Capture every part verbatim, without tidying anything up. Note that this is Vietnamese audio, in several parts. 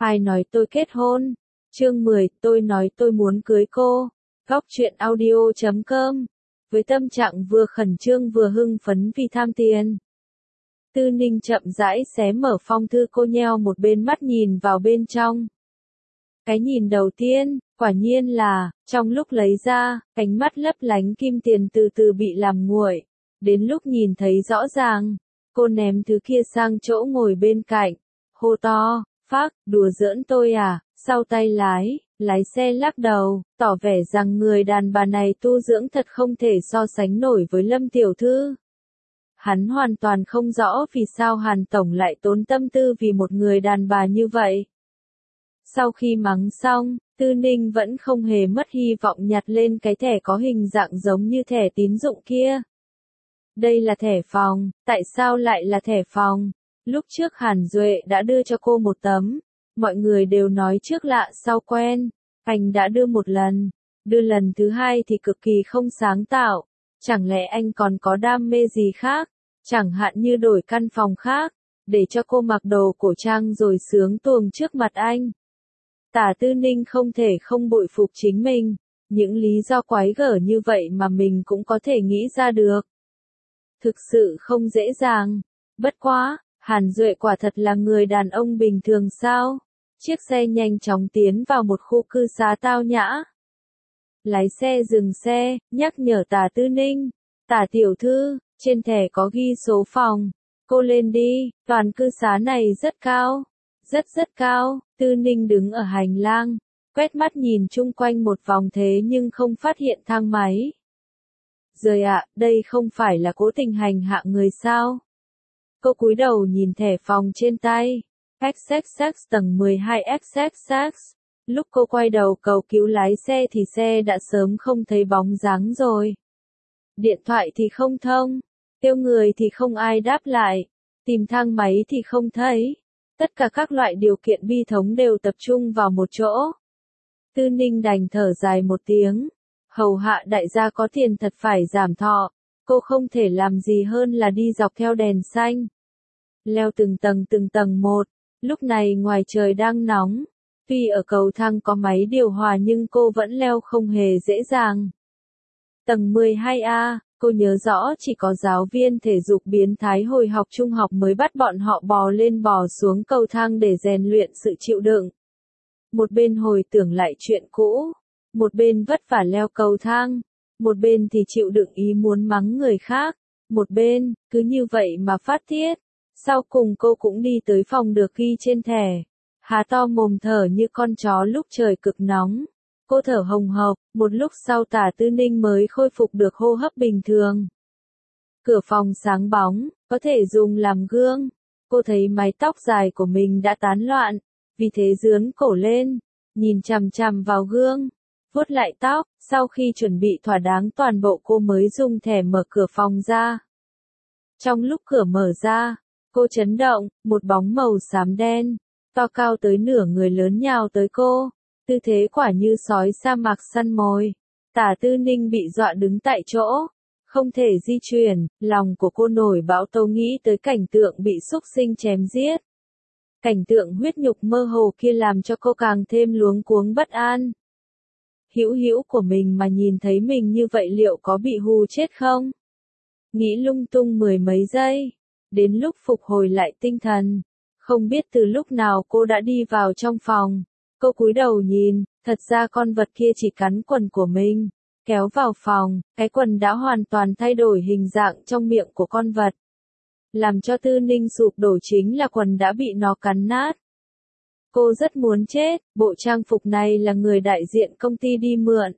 Ai nói tôi kết hôn? Chương mười, tôi nói tôi muốn cưới cô. Góc truyện audio chấm com. Với tâm trạng vừa khẩn trương vừa hưng phấn vì tham tiền. Tư Ninh chậm rãi xé mở phong thư, cô nheo một bên mắt nhìn vào bên trong. Cái nhìn đầu tiên, quả nhiên là, trong lúc lấy ra, ánh mắt lấp lánh kim tiền từ từ bị làm nguội. Đến lúc nhìn thấy rõ ràng, cô ném thứ kia sang chỗ ngồi bên cạnh, hô to, phác, đùa giỡn tôi à, sau tay lái, lái xe lắc đầu, tỏ vẻ rằng người đàn bà này tu dưỡng thật không thể so sánh nổi với Lâm tiểu thư. Hắn hoàn toàn không rõ vì sao Hàn Tổng lại tốn tâm tư vì một người đàn bà như vậy. Sau khi mắng xong, Tư Ninh vẫn không hề mất hy vọng nhặt lên cái thẻ có hình dạng giống như thẻ tín dụng kia. Đây là thẻ phòng, tại sao lại là thẻ phòng? Lúc trước Hàn Duệ đã đưa cho cô một tấm, mọi người đều nói trước lạ sau quen, anh đã đưa một lần, đưa lần thứ hai thì cực kỳ không sáng tạo, chẳng lẽ anh còn có đam mê gì khác, chẳng hạn như đổi căn phòng khác, để cho cô mặc đồ cổ trang rồi sướng tuồng trước mặt anh. Tả Tư Ninh không thể không bội phục chính mình, những lý do quái gở như vậy mà mình cũng có thể nghĩ ra được. Thực sự không dễ dàng, bất quá, Hàn Duệ quả thật là người đàn ông bình thường sao? Chiếc xe nhanh chóng tiến vào một khu cư xá tao nhã. Lái xe dừng xe, nhắc nhở Tả Tư Ninh, Tả tiểu thư, trên thẻ có ghi số phòng, cô lên đi, toàn cư xá này rất cao, rất rất cao. Tư Ninh đứng ở hành lang, quét mắt nhìn chung quanh một vòng thế nhưng không phát hiện thang máy. Rời ạ, đây không phải là cố tình hành hạ người sao? Cô cúi đầu nhìn thẻ phòng trên tay. ích ích ích tầng mười hai ích ích ích. Lúc cô quay đầu cầu cứu lái xe thì xe đã sớm không thấy bóng dáng rồi. Điện thoại thì không thông, kêu người thì không ai đáp lại, tìm thang máy thì không thấy. Tất cả các loại điều kiện bi thống đều tập trung vào một chỗ. Tư Ninh đành thở dài một tiếng. Hầu hạ đại gia có tiền thật phải giảm thọ. Cô không thể làm gì hơn là đi dọc theo đèn xanh. Leo từng tầng từng tầng một. Lúc này ngoài trời đang nóng. Tuy ở cầu thang có máy điều hòa nhưng cô vẫn leo không hề dễ dàng. Tầng mười hai A, cô nhớ rõ chỉ có giáo viên thể dục biến thái hồi học trung học mới bắt bọn họ bò lên bò xuống cầu thang để rèn luyện sự chịu đựng. Một bên hồi tưởng lại chuyện cũ, một bên vất vả leo cầu thang, một bên thì chịu đựng ý muốn mắng người khác, một bên, cứ như vậy mà phát tiết. Sau cùng cô cũng đi tới phòng được ghi trên thẻ, há to mồm thở như con chó lúc trời cực nóng. Cô thở hồng hộc, một lúc sau Tả Tư Ninh mới khôi phục được hô hấp bình thường. Cửa phòng sáng bóng, có thể dùng làm gương. Cô thấy mái tóc dài của mình đã tán loạn, vì thế dướn cổ lên, nhìn chằm chằm vào gương, vuốt lại tóc. Sau khi chuẩn bị thỏa đáng toàn bộ cô mới dùng thẻ mở cửa phòng ra. Trong lúc cửa mở ra, cô chấn động, một bóng màu xám đen, to cao tới nửa người lớn nhào tới cô. Tư thế quả như sói sa mạc săn mồi. Tả Tư Ninh bị dọa đứng tại chỗ, không thể di chuyển, lòng của cô nổi bão tố nghĩ tới cảnh tượng bị súc sinh chém giết. Cảnh tượng huyết nhục mơ hồ kia làm cho cô càng thêm luống cuống bất an. Hữu hữu của mình mà nhìn thấy mình như vậy liệu có bị hù chết không? Nghĩ lung tung mười mấy giây, đến lúc phục hồi lại tinh thần, không biết từ lúc nào cô đã đi vào trong phòng. Cô cúi đầu nhìn, thật ra con vật kia chỉ cắn quần của mình, kéo vào phòng, cái quần đã hoàn toàn thay đổi hình dạng trong miệng của con vật. Làm cho Tư Ninh sụp đổ chính là quần đã bị nó cắn nát. Cô rất muốn chết, bộ trang phục này là người đại diện công ty đi mượn.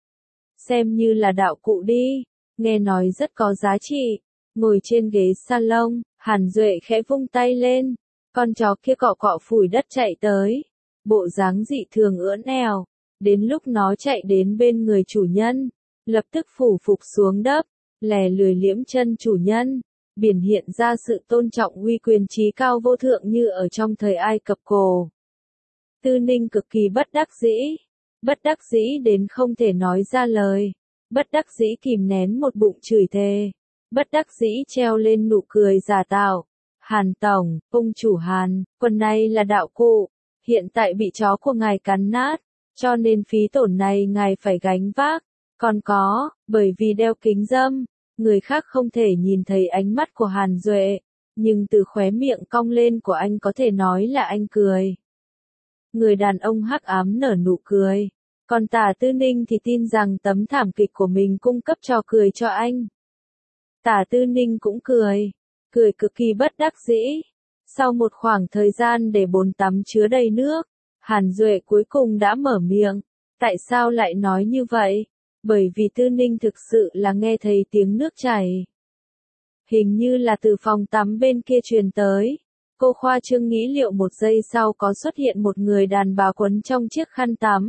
Xem như là đạo cụ đi, nghe nói rất có giá trị. Ngồi trên ghế salon, Hàn Duệ khẽ vung tay lên, con chó kia cọ cọ phủi đất chạy tới. Bộ dáng dị thường ưỡn ẻo, đến lúc nó chạy đến bên người chủ nhân, lập tức phủ phục xuống đất, lè lười liễm chân chủ nhân, biểu hiện ra sự tôn trọng uy quyền trí cao vô thượng như ở trong thời Ai Cập cổ. Tư Ninh cực kỳ bất đắc dĩ, bất đắc dĩ đến không thể nói ra lời, bất đắc dĩ kìm nén một bụng chửi thề, bất đắc dĩ treo lên nụ cười giả tạo. Hàn Tổng, ông chủ Hàn, quần này là đạo cụ. hiện tại bị chó của ngài cắn nát, cho nên phí tổn này ngài phải gánh vác. Còn có, bởi vì đeo kính râm, người khác không thể nhìn thấy ánh mắt của Hàn Duệ, nhưng từ khóe miệng cong lên của anh có thể nói là anh cười. Người đàn ông hắc ám nở nụ cười, còn Tả Tư Ninh thì tin rằng tấm thảm kịch của mình cung cấp trò cười cho anh. Tả Tư Ninh cũng cười, cười cực kỳ bất đắc dĩ. Sau một khoảng thời gian để bồn tắm chứa đầy nước, Hàn Duệ cuối cùng đã mở miệng. Tại sao lại nói như vậy? Bởi vì Tư Ninh thực sự là nghe thấy tiếng nước chảy. Hình như là từ phòng tắm bên kia truyền tới. Cô khoa trương nghĩ liệu một giây sau có xuất hiện một người đàn bà quấn trong chiếc khăn tắm.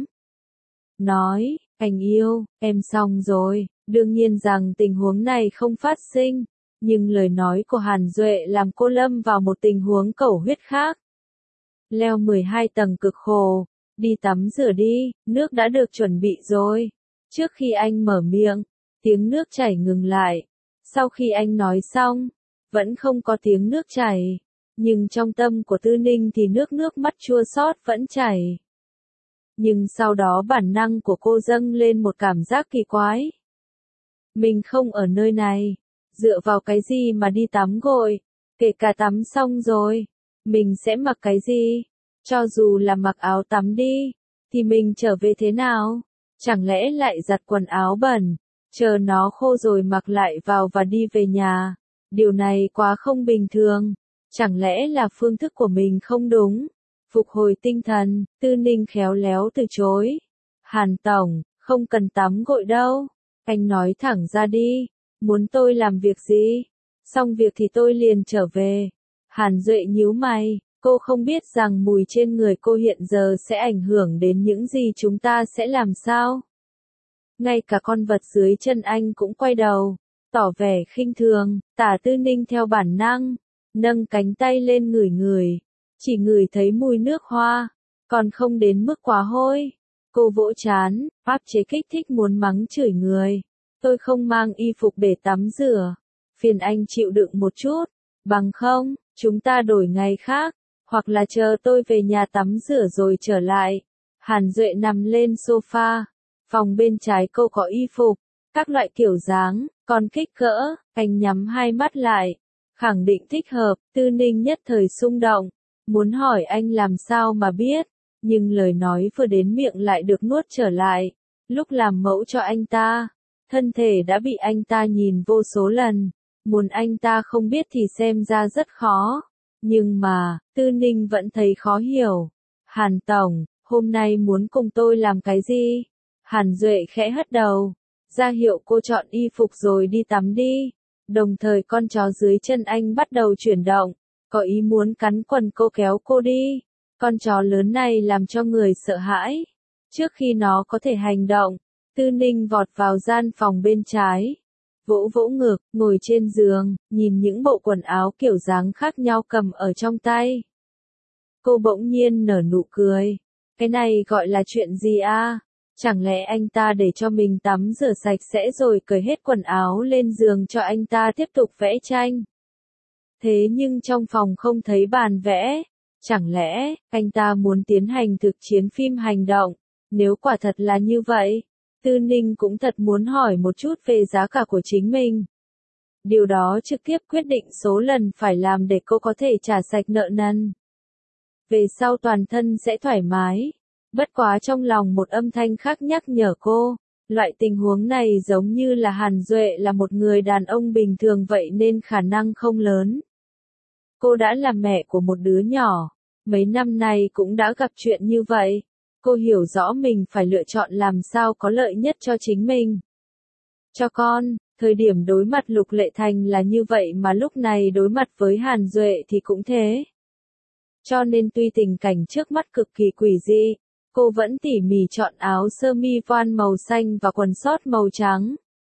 Nói, anh yêu, em xong rồi. Đương nhiên rằng tình huống này không phát sinh, nhưng lời nói của Hàn Duệ làm cô lâm vào một tình huống cẩu huyết khác. Leo mười hai tầng cực khổ, đi tắm rửa đi, nước đã được chuẩn bị rồi. Trước khi anh mở miệng, tiếng nước chảy ngừng lại. Sau khi anh nói xong, vẫn không có tiếng nước chảy, nhưng trong tâm của Tư Ninh thì nước nước mắt chua xót vẫn chảy. Nhưng sau đó bản năng của cô dâng lên một cảm giác kỳ quái. Mình không ở nơi này, dựa vào cái gì mà đi tắm gội, kể cả tắm xong rồi, mình sẽ mặc cái gì? Cho dù là mặc áo tắm đi, thì mình trở về thế nào? Chẳng lẽ lại giặt quần áo bẩn, chờ nó khô rồi mặc lại vào và đi về nhà? Điều này quá không bình thường, chẳng lẽ là phương thức của mình không đúng? Phục hồi tinh thần, Tư Ninh khéo léo từ chối. Hàn Tổng, không cần tắm gội đâu. Anh nói thẳng ra đi, muốn tôi làm việc gì? Xong việc thì tôi liền trở về. Hàn Duệ nhíu mày, cô không biết rằng mùi trên người cô hiện giờ sẽ ảnh hưởng đến những gì chúng ta sẽ làm sao? Ngay cả con vật dưới chân anh cũng quay đầu, tỏ vẻ khinh thường. Tả Tư Ninh theo bản năng, nâng cánh tay lên ngửi ngửi, chỉ ngửi thấy mùi nước hoa, còn không đến mức quá hôi. Cô vỗ trán, áp chế kích thích muốn mắng chửi người. Tôi không mang y phục để tắm rửa. Phiền anh chịu đựng một chút. Bằng không, chúng ta đổi ngày khác. Hoặc là chờ tôi về nhà tắm rửa rồi trở lại. Hàn Duệ nằm lên sofa. Phòng bên trái cô có y phục. Các loại kiểu dáng, còn kích cỡ. Anh nhắm hai mắt lại. Khẳng định thích hợp. Tư Ninh nhất thời xung động. Muốn hỏi anh làm sao mà biết. Nhưng lời nói vừa đến miệng lại được nuốt trở lại. Lúc làm mẫu cho anh ta, thân thể đã bị anh ta nhìn vô số lần. Muốn anh ta không biết thì xem ra rất khó. Nhưng mà, Tư Ninh vẫn thấy khó hiểu. Hàn Tổng, hôm nay muốn cùng tôi làm cái gì? Hàn Duệ khẽ hất đầu. Ra hiệu cô chọn y phục rồi đi tắm đi. Đồng thời con chó dưới chân anh bắt đầu chuyển động. Có ý muốn cắn quần cô, kéo cô đi. Con chó lớn này làm cho người sợ hãi. Trước khi nó có thể hành động, Tư Ninh vọt vào gian phòng bên trái. Vỗ vỗ ngực, ngồi trên giường, nhìn những bộ quần áo kiểu dáng khác nhau cầm ở trong tay. Cô bỗng nhiên nở nụ cười. Cái này gọi là chuyện gì a? Chẳng lẽ anh ta để cho mình tắm rửa sạch sẽ rồi cởi hết quần áo lên giường cho anh ta tiếp tục vẽ tranh? Thế nhưng trong phòng không thấy bàn vẽ. Chẳng lẽ, anh ta muốn tiến hành thực chiến phim hành động? Nếu quả thật là như vậy, Tư Ninh cũng thật muốn hỏi một chút về giá cả của chính mình. Điều đó trực tiếp quyết định số lần phải làm để cô có thể trả sạch nợ nần. Về sau toàn thân sẽ thoải mái. Bất quá trong lòng một âm thanh khác nhắc nhở cô, loại tình huống này giống như là Hàn Duệ là một người đàn ông bình thường vậy nên khả năng không lớn. Cô đã là mẹ của một đứa nhỏ, mấy năm nay cũng đã gặp chuyện như vậy. Cô hiểu rõ mình phải lựa chọn làm sao có lợi nhất cho chính mình. Cho con, thời điểm đối mặt Lục Lệ Thành là như vậy mà lúc này đối mặt với Hàn Duệ thì cũng thế. Cho nên tuy tình cảnh trước mắt cực kỳ quỷ dị, cô vẫn tỉ mỉ chọn áo sơ mi voan màu xanh và quần sót màu trắng.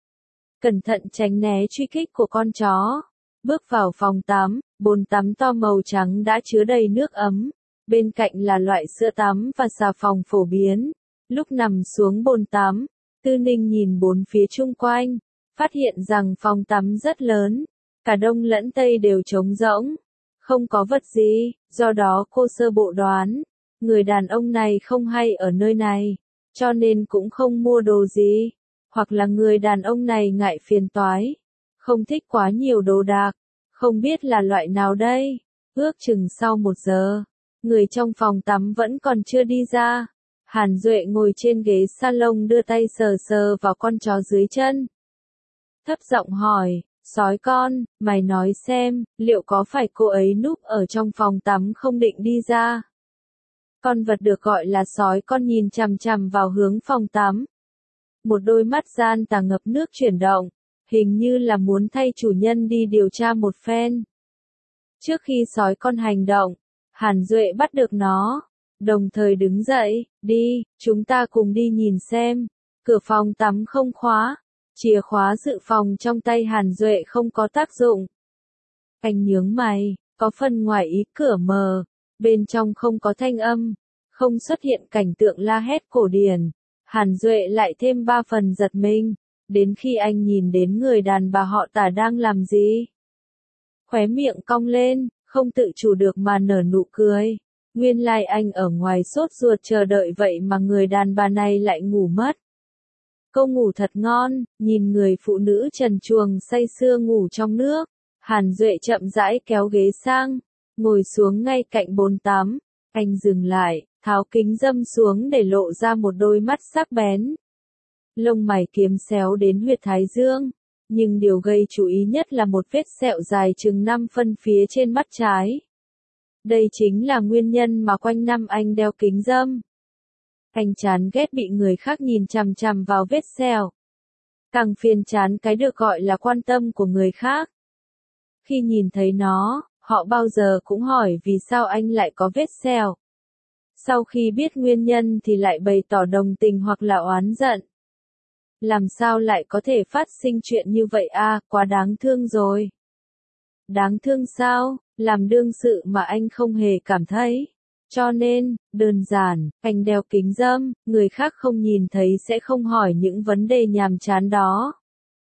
Cẩn thận tránh né truy kích của con chó. Bước vào phòng tắm, bồn tắm to màu trắng đã chứa đầy nước ấm. Bên cạnh là loại sữa tắm và xà phòng phổ biến. Lúc nằm xuống bồn tắm, Tư Ninh nhìn bốn phía chung quanh, phát hiện rằng phòng tắm rất lớn, cả đông lẫn tây đều trống rỗng, không có vật gì, do đó cô sơ bộ đoán, người đàn ông này không hay ở nơi này, cho nên cũng không mua đồ gì, hoặc là người đàn ông này ngại phiền toái, không thích quá nhiều đồ đạc, không biết là loại nào đây. Ước chừng sau một giờ, người trong phòng tắm vẫn còn chưa đi ra. Hàn Duệ ngồi trên ghế salon đưa tay sờ sờ vào con chó dưới chân. Thấp giọng hỏi, sói con, mày nói xem, liệu có phải cô ấy núp ở trong phòng tắm không định đi ra? Con vật được gọi là sói con nhìn chằm chằm vào hướng phòng tắm. Một đôi mắt gian tà ngập nước chuyển động, hình như là muốn thay chủ nhân đi điều tra một phen. Trước khi sói con hành động, Hàn Duệ bắt được nó, đồng thời đứng dậy, đi, chúng ta cùng đi nhìn xem. Cửa phòng tắm không khóa, chìa khóa dự phòng trong tay Hàn Duệ không có tác dụng. Anh nhướng mày, có phần ngoài ý cửa mờ, bên trong không có thanh âm, không xuất hiện cảnh tượng la hét cổ điển. Hàn Duệ lại thêm ba phần giật mình, đến khi anh nhìn đến người đàn bà họ Tả đang làm gì. Khóe miệng cong lên, không tự chủ được mà nở nụ cười. Nguyên lai anh ở ngoài sốt ruột chờ đợi vậy mà người đàn bà này lại ngủ mất. Cô ngủ thật ngon, nhìn người phụ nữ trần truồng say sưa ngủ trong nước. Hàn Duệ chậm rãi kéo ghế sang, ngồi xuống ngay cạnh bồn tắm. Anh dừng lại, tháo kính râm xuống để lộ ra một đôi mắt sắc bén. Lông mày kiếm xéo đến huyệt thái dương, nhưng điều gây chú ý nhất là một vết sẹo dài chừng năm phân phía trên mắt trái. Đây chính là nguyên nhân mà quanh năm anh đeo kính râm. Anh chán ghét bị người khác nhìn chằm chằm vào vết sẹo. Càng phiền chán cái được gọi là quan tâm của người khác. Khi nhìn thấy nó, họ bao giờ cũng hỏi vì sao anh lại có vết sẹo. Sau khi biết nguyên nhân thì lại bày tỏ đồng tình hoặc là oán giận. Làm sao lại có thể phát sinh chuyện như vậy a, à, quá đáng thương rồi. Đáng thương sao, làm đương sự mà anh không hề cảm thấy. Cho nên, đơn giản, anh đeo kính râm, người khác không nhìn thấy sẽ không hỏi những vấn đề nhàm chán đó.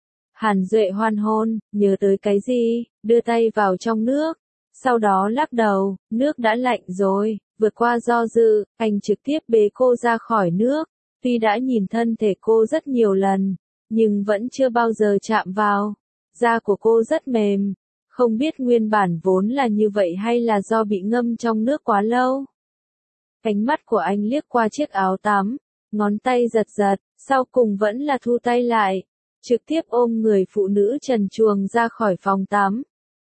Hàn Duệ hoan hôn, nhớ tới cái gì, đưa tay vào trong nước. Sau đó lắc đầu, nước đã lạnh rồi, vượt qua do dự, anh trực tiếp bế cô ra khỏi nước. Tuy đã nhìn thân thể cô rất nhiều lần, nhưng vẫn chưa bao giờ chạm vào. Da của cô rất mềm, không biết nguyên bản vốn là như vậy hay là do bị ngâm trong nước quá lâu. Ánh mắt của anh liếc qua chiếc áo tắm, ngón tay giật giật, sau cùng vẫn là thu tay lại, trực tiếp ôm người phụ nữ trần truồng ra khỏi phòng tắm.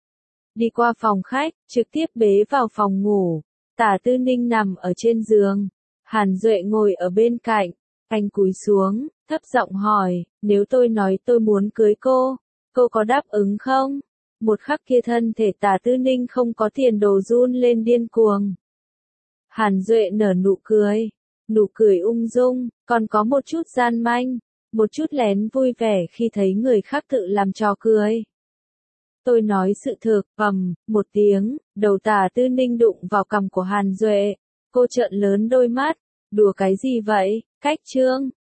Đi qua phòng khách, trực tiếp bế vào phòng ngủ. Tả Tư Ninh nằm ở trên giường, Hàn Duệ ngồi ở bên cạnh, anh cúi xuống, thấp giọng hỏi, nếu tôi nói tôi muốn cưới cô, cô có đáp ứng không? Một khắc kia thân thể Tả Tư Ninh không có tiền đồ run lên điên cuồng. Hàn Duệ nở nụ cười, nụ cười ung dung, còn có một chút gian manh, một chút lén vui vẻ khi thấy người khác tự làm trò cười. Tôi nói sự thực, ầm, một tiếng, đầu Tả Tư Ninh đụng vào cằm của Hàn Duệ. Cô trợn lớn đôi mắt, đùa cái gì vậy, cách trương,